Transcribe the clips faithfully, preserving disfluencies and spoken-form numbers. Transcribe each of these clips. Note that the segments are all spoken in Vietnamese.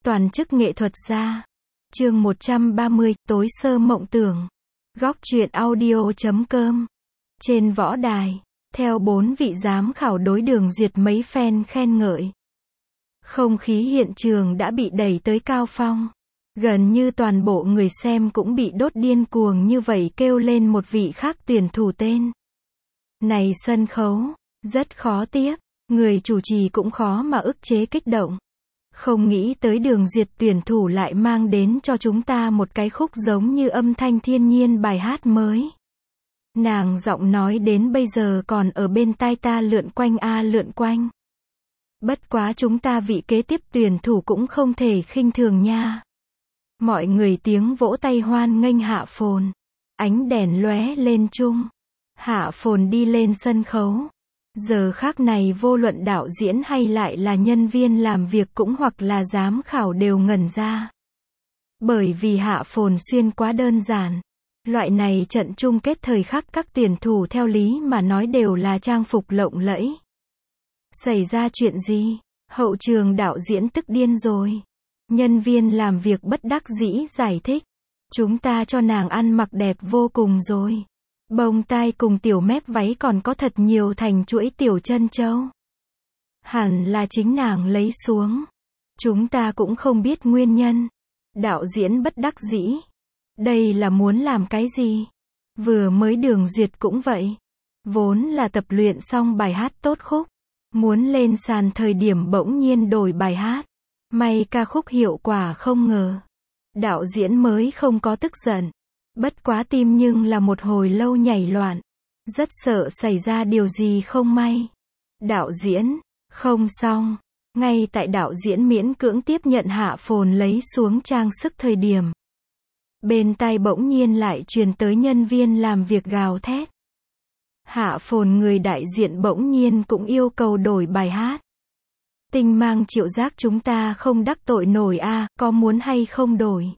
Toàn chức nghệ thuật gia. Chương một trăm ba mươi, tối sơ mộng tưởng. Góc truyện audio chấm com. Trên võ đài, theo bốn vị giám khảo đối Đường Duyệt mấy phen khen ngợi. Không khí hiện trường đã bị đẩy tới cao phong. Gần như toàn bộ người xem cũng bị đốt điên cuồng như vậy kêu lên một vị khác tuyển thủ tên. Này sân khấu, rất khó tiếp, người chủ trì cũng khó mà ức chế kích động. Không nghĩ tới Đường Duyệt tuyển thủ lại mang đến cho chúng ta một cái khúc giống như âm thanh thiên nhiên bài hát mới. Nàng giọng nói đến bây giờ còn ở bên tai ta lượn quanh a lượn quanh. Bất quá chúng ta vị kế tiếp tuyển thủ cũng không thể khinh thường nha. Mọi người tiếng vỗ tay hoan nghênh Hạ Phồn. Ánh đèn lóe lên chung. Hạ Phồn đi lên sân khấu. Giờ khác này vô luận đạo diễn hay lại là nhân viên làm việc cũng hoặc là giám khảo đều ngẩn ra. Bởi vì Hạ Phồn xuyên quá đơn giản. Loại này trận chung kết thời khắc các tuyển thủ theo lý mà nói đều là trang phục lộng lẫy. Xảy ra chuyện gì? Hậu trường đạo diễn tức điên rồi. Nhân viên làm việc bất đắc dĩ giải thích. Chúng ta cho nàng ăn mặc đẹp vô cùng rồi. Bông tai cùng tiểu mép váy còn có thật nhiều thành chuỗi tiểu chân châu. Hẳn là chính nàng lấy xuống. Chúng ta cũng không biết nguyên nhân. Đạo diễn bất đắc dĩ. Đây là muốn làm cái gì? Vừa mới Đường Duyệt cũng vậy. Vốn là tập luyện xong bài hát tốt khúc. Muốn lên sàn thời điểm bỗng nhiên đổi bài hát. May ca khúc hiệu quả không ngờ. Đạo diễn mới không có tức giận. Bất quá tim nhưng là một hồi lâu nhảy loạn. Rất sợ xảy ra điều gì không may. Đạo diễn, không xong. Ngay tại đạo diễn miễn cưỡng tiếp nhận Hạ Phồn lấy xuống trang sức thời điểm. Bên tai bỗng nhiên lại truyền tới nhân viên làm việc gào thét. Hạ Phồn người đại diện bỗng nhiên cũng yêu cầu đổi bài hát. Tinh mang triệu giác chúng ta không đắc tội nổi a, à, có muốn hay không đổi?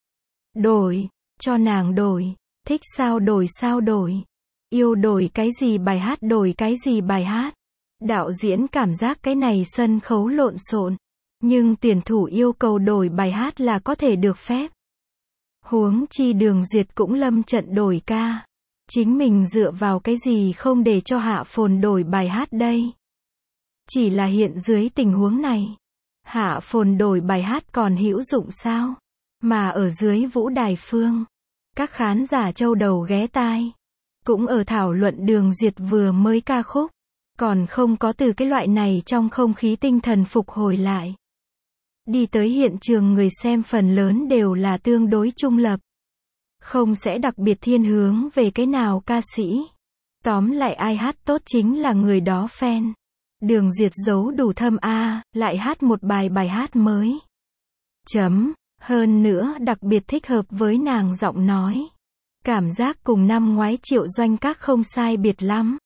Đổi, cho nàng đổi, thích sao đổi sao đổi. Yêu đổi cái gì bài hát đổi cái gì bài hát. Đạo diễn cảm giác cái này sân khấu lộn xộn, nhưng tuyển thủ yêu cầu đổi bài hát là có thể được phép. Huống chi Đường Duyệt cũng lâm trận đổi ca. Chính mình dựa vào cái gì không để cho Hạ Phồn đổi bài hát đây? Chỉ là hiện dưới tình huống này, Hạ Phồn đổi bài hát còn hữu dụng sao? Mà ở dưới vũ đài phương, các khán giả châu đầu ghé tai, cũng ở thảo luận Đường Duyệt vừa mới ca khúc, còn không có từ cái loại này trong không khí tinh thần phục hồi lại. Đi tới hiện trường người xem phần lớn đều là tương đối trung lập. Không sẽ đặc biệt thiên hướng về cái nào ca sĩ. Tóm lại ai hát tốt chính là người đó fan. Đường Duyệt giấu đủ thâm a, lại hát một bài bài hát mới. Chấm, hơn nữa đặc biệt thích hợp với nàng giọng nói. Cảm giác cùng năm ngoái Triệu Doanh Các không sai biệt lắm.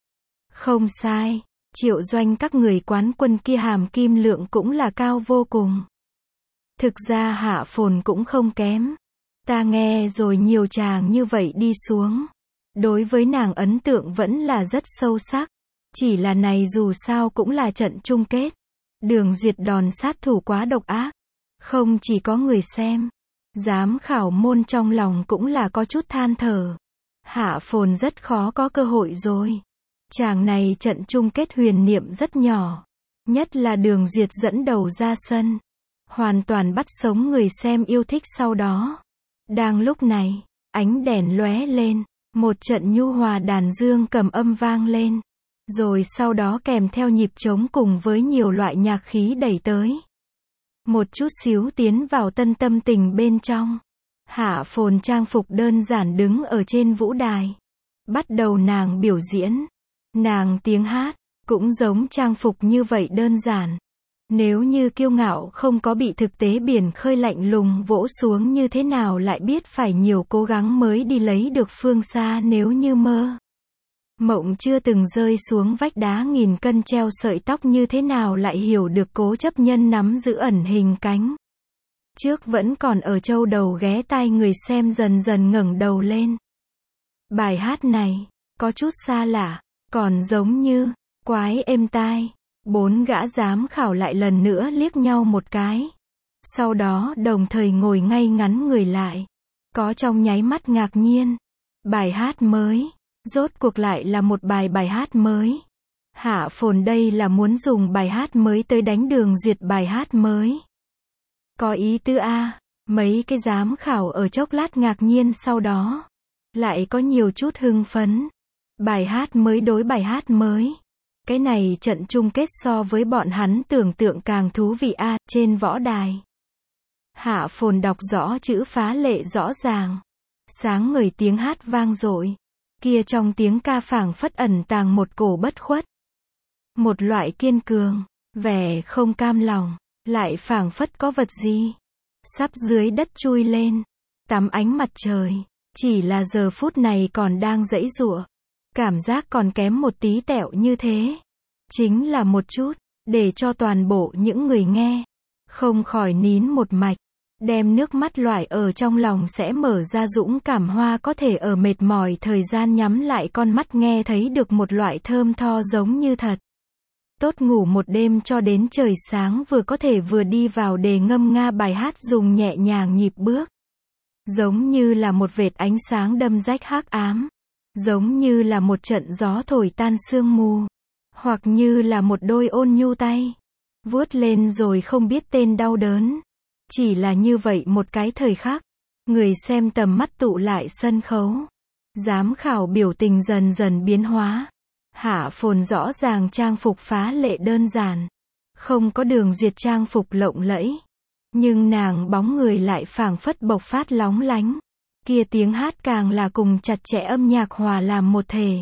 Không sai, Triệu Doanh Các người quán quân kia hàm kim lượng cũng là cao vô cùng. Thực ra Hạ Phồn cũng không kém. Ta nghe rồi nhiều chàng như vậy đi xuống. Đối với nàng ấn tượng vẫn là rất sâu sắc. Chỉ là này dù sao cũng là trận chung kết. Đường Duyệt đòn sát thủ quá độc ác. Không chỉ có người xem. Giám khảo môn trong lòng cũng là có chút than thở. Hạ Phồn rất khó có cơ hội rồi. Chàng này trận chung kết huyền niệm rất nhỏ. Nhất là Đường Duyệt dẫn đầu ra sân. Hoàn toàn bắt sống người xem yêu thích sau đó. Đang lúc này, ánh đèn lóe lên. Một trận nhu hòa đàn dương cầm âm vang lên. Rồi sau đó kèm theo nhịp trống cùng với nhiều loại nhạc khí đẩy tới. Một chút xíu tiến vào tân tâm tình bên trong. Hạ Phồn trang phục đơn giản đứng ở trên vũ đài. Bắt đầu nàng biểu diễn. Nàng tiếng hát, cũng giống trang phục như vậy đơn giản. Nếu như kiêu ngạo không có bị thực tế biển khơi lạnh lùng vỗ xuống như thế nào lại biết phải nhiều cố gắng mới đi lấy được phương xa nếu như mơ. Mộng chưa từng rơi xuống vách đá nghìn cân treo sợi tóc như thế nào lại hiểu được cố chấp nhân nắm giữ ẩn hình cánh. Trước vẫn còn ở châu đầu ghé tai người xem dần dần ngẩng đầu lên. Bài hát này, có chút xa lạ, còn giống như, quái êm tai. Bốn gã giám khảo lại lần nữa liếc nhau một cái. Sau đó đồng thời ngồi ngay ngắn người lại. Có trong nháy mắt ngạc nhiên. Bài hát mới. Rốt cuộc lại là một bài bài hát mới. Hạ Phồn đây là muốn dùng bài hát mới tới đánh Đường Duyệt bài hát mới. Có ý tứ a. Mấy cái giám khảo ở chốc lát ngạc nhiên, sau đó lại có nhiều chút hưng phấn. Bài hát mới đối bài hát mới. Cái này trận chung kết so với bọn hắn tưởng tượng càng thú vị a. Trên võ đài, Hạ Phồn đọc rõ chữ phá lệ rõ ràng. Sáng ngời tiếng hát vang dội. Kia trong tiếng ca phảng phất ẩn tàng một cổ bất khuất. Một loại kiên cường, vẻ không cam lòng, lại phảng phất có vật gì sắp dưới đất chui lên. Tắm ánh mặt trời, chỉ là giờ phút này còn đang giãy giụa. Cảm giác còn kém một tí tẹo như thế. Chính là một chút, để cho toàn bộ những người nghe không khỏi nín một mạch, đem nước mắt loại ở trong lòng sẽ mở ra dũng cảm hoa, có thể ở mệt mỏi thời gian nhắm lại con mắt nghe thấy được một loại thơm tho giống như thật. Tốt ngủ một đêm cho đến trời sáng, vừa có thể vừa đi vào đề ngâm nga bài hát dùng nhẹ nhàng nhịp bước. Giống như là một vệt ánh sáng đâm rách hắc ám. Giống như là một trận gió thổi tan sương mù. Hoặc như là một đôi ôn nhu tay vuốt lên rồi không biết tên đau đớn. Chỉ là như vậy một cái thời khắc, người xem tầm mắt tụ lại sân khấu. Giám khảo biểu tình dần dần biến hóa. Hạ Phồn rõ ràng trang phục phá lệ đơn giản, không có Đường Duyệt trang phục lộng lẫy, nhưng nàng bóng người lại phảng phất bộc phát lóng lánh. Kia tiếng hát càng là cùng chặt chẽ âm nhạc hòa làm một thể.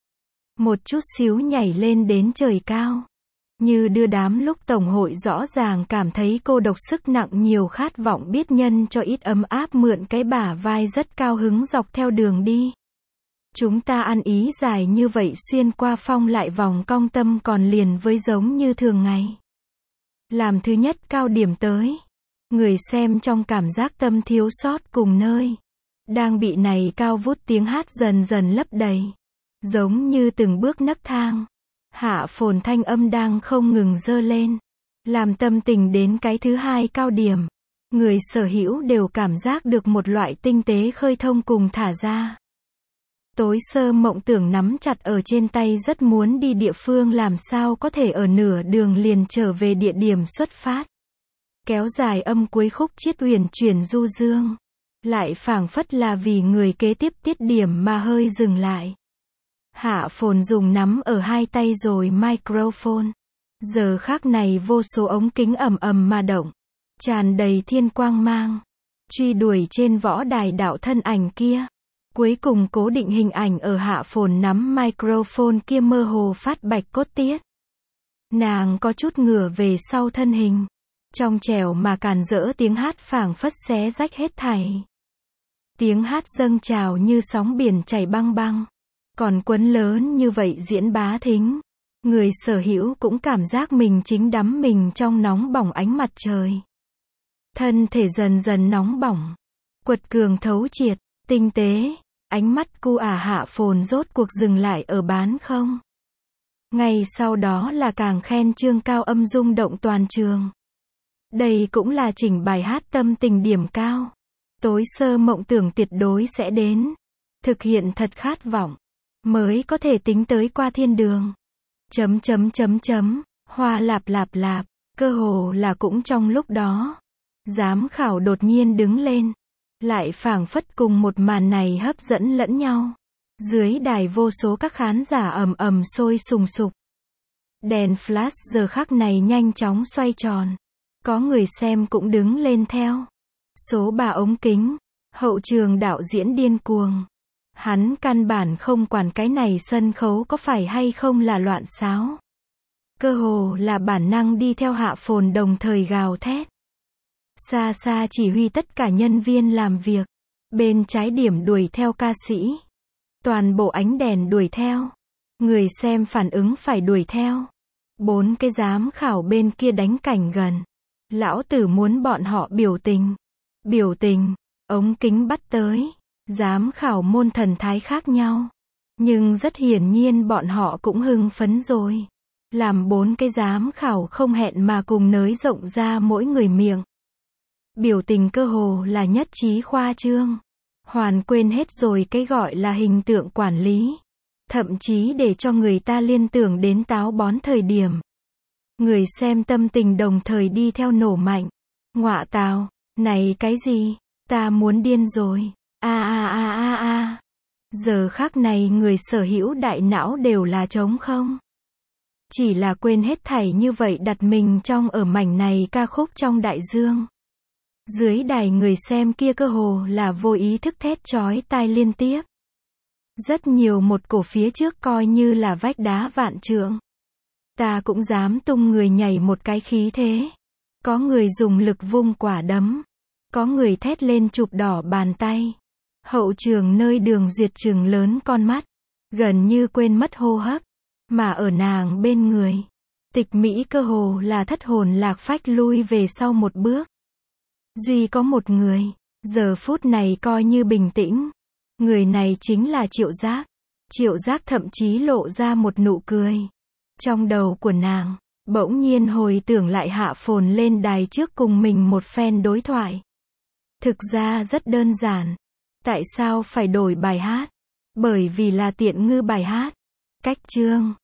Một chút xíu nhảy lên đến trời cao. Như đưa đám lúc tổng hội rõ ràng cảm thấy cô độc sức nặng nhiều, khát vọng biết nhân cho ít ấm áp, mượn cái bả vai rất cao hứng dọc theo đường đi. Chúng ta ăn ý dài như vậy xuyên qua phong lại vòng cong, tâm còn liền với giống như thường ngày. Làm thứ nhất cao điểm tới. Người xem trong cảm giác tâm thiếu sót cùng nơi đang bị này cao vút tiếng hát dần dần lấp đầy. Giống như từng bước nấc thang. Hạ Phồn thanh âm đang không ngừng dơ lên. Làm tâm tình đến cái thứ hai cao điểm. Người sở hữu đều cảm giác được một loại tinh tế khơi thông cùng thả ra. Tối sơ mộng tưởng nắm chặt ở trên tay, rất muốn đi địa phương, làm sao có thể ở nửa đường liền trở về địa điểm xuất phát. Kéo dài âm cuối khúc chiết uyển chuyển du dương. Lại phảng phất là vì người kế tiếp tiết điểm mà hơi dừng lại. Hạ Phồn dùng nắm ở hai tay rồi microphone. Giờ khắc này vô số ống kính ầm ầm mà động, tràn đầy thiên quang mang, truy đuổi trên võ đài đạo thân ảnh kia. Cuối cùng cố định hình ảnh ở Hạ Phồn nắm microphone kia mơ hồ phát bạch cốt tiết. Nàng có chút ngửa về sau thân hình, trong trẻo mà càn rỡ tiếng hát phảng phất xé rách hết thảy. Tiếng hát dâng trào như sóng biển chảy băng băng. Còn quấn lớn như vậy diễn bá thính. Người sở hữu cũng cảm giác mình chính đắm mình trong nóng bỏng ánh mặt trời. Thân thể dần dần nóng bỏng, quật cường thấu triệt, tinh tế. Ánh mắt cu ả Hạ Phồn rốt cuộc dừng lại ở bán không. Ngay sau đó là càng khen trương cao âm rung động toàn trường. Đây cũng là chỉnh bài hát tâm tình điểm cao. Tối sơ mộng tưởng tuyệt đối sẽ đến. Thực hiện thật khát vọng. Mới có thể tính tới qua thiên đường. Chấm chấm chấm chấm. Hoa lạp lạp lạp. Cơ hồ là cũng trong lúc đó. Giám khảo đột nhiên đứng lên. Lại phảng phất cùng một màn này hấp dẫn lẫn nhau. Dưới đài vô số các khán giả ầm ầm sôi sùng sục. Đèn flash giờ khắc này nhanh chóng xoay tròn. Có người xem cũng đứng lên theo. Số ba ống kính. Hậu trường đạo diễn điên cuồng. Hắn căn bản không quản cái này sân khấu có phải hay không là loạn xáo. Cơ hồ là bản năng đi theo Hạ Phồn đồng thời gào thét. Xa xa chỉ huy tất cả nhân viên làm việc. Bên trái điểm đuổi theo ca sĩ. Toàn bộ ánh đèn đuổi theo. Người xem phản ứng phải đuổi theo. Bốn cái giám khảo bên kia đánh cảnh gần. Lão tử muốn bọn họ biểu tình. Biểu tình. Ống kính bắt tới. Giám khảo môn thần thái khác nhau. Nhưng rất hiển nhiên bọn họ cũng hưng phấn rồi. Làm bốn cái giám khảo không hẹn mà cùng nới rộng ra mỗi người miệng. Biểu tình cơ hồ là nhất trí khoa trương. Hoàn quên hết rồi cái gọi là hình tượng quản lý. Thậm chí để cho người ta liên tưởng đến táo bón thời điểm. Người xem tâm tình đồng thời đi theo nổ mạnh. Ngọa tào, này cái gì? Ta muốn điên rồi. A a a a a. Giờ khắc này người sở hữu đại não đều là trống không. Chỉ là quên hết thảy như vậy đặt mình trong ở mảnh này ca khúc trong đại dương. Dưới đài người xem kia cơ hồ là vô ý thức thét chói tai liên tiếp. Rất nhiều một cổ phía trước coi như là vách đá vạn trượng. Ta cũng dám tung người nhảy một cái khí thế. Có người dùng lực vung quả đấm. Có người thét lên chụp đỏ bàn tay. Hậu trường nơi Đường Duyệt trừng lớn con mắt. Gần như quên mất hô hấp. Mà ở nàng bên người. Tịch Mỹ cơ hồ là thất hồn lạc phách lui về sau một bước. Duy có một người. Giờ phút này coi như bình tĩnh. Người này chính là Triệu Giác. Triệu Giác thậm chí lộ ra một nụ cười. Trong đầu của nàng, bỗng nhiên hồi tưởng lại Hạ Phồn lên đài trước cùng mình một phen đối thoại. Thực ra rất đơn giản. Tại sao phải đổi bài hát? Bởi vì là tiện ngư bài hát. Cách chương.